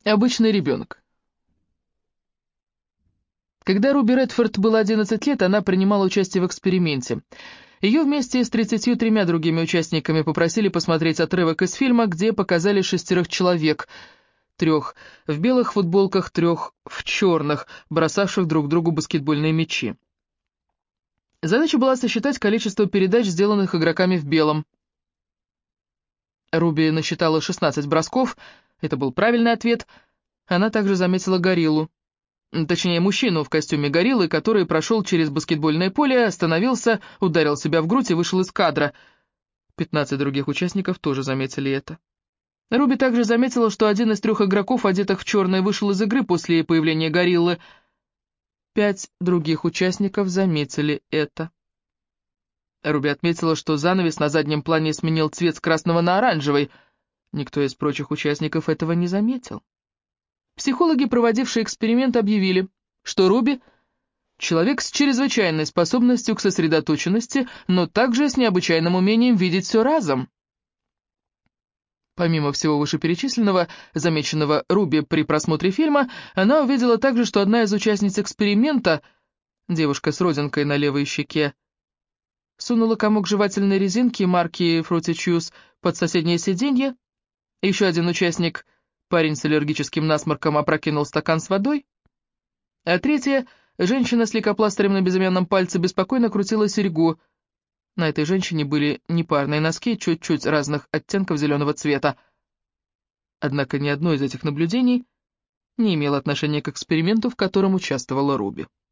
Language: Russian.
Обычный ребенок. Когда Руби Редфорд было 11 лет, она принимала участие в эксперименте. Ее вместе с 33 другими участниками попросили посмотреть отрывок из фильма, где показали 6 человек, 3 в белых футболках, 3 в черных, бросавших друг другу баскетбольные мячи. Задача была сосчитать количество передач, сделанных игроками в белом. Руби насчитала 16 бросков, это был правильный ответ. Она также заметила гориллу. Точнее, мужчину в костюме гориллы, который прошел через баскетбольное поле, остановился, ударил себя в грудь и вышел из кадра. 15 других участников тоже заметили это. Руби также заметила, что один из 3 игроков, одетых в черное, вышел из игры после появления гориллы. 5 других участников заметили это. Руби отметила, что занавес на заднем плане сменил цвет с красного на оранжевый. Никто из прочих участников этого не заметил. Психологи, проводившие эксперимент, объявили, что Руби — человек с чрезвычайной способностью к сосредоточенности, но также с необычайным умением видеть все разом. Помимо всего вышеперечисленного, замеченного Руби при просмотре фильма, она увидела также, что одна из участниц эксперимента, девушка с родинкой на левой щеке, сунула комок жевательной резинки марки Fruity Chews под соседнее сиденье. Еще один участник, парень с аллергическим насморком, опрокинул стакан с водой. А третья, женщина с лейкопластырем на безымянном пальце, беспокойно крутила серьгу. На этой женщине были непарные носки, чуть-чуть разных оттенков зеленого цвета. Однако ни одно из этих наблюдений не имело отношения к эксперименту, в котором участвовала Руби.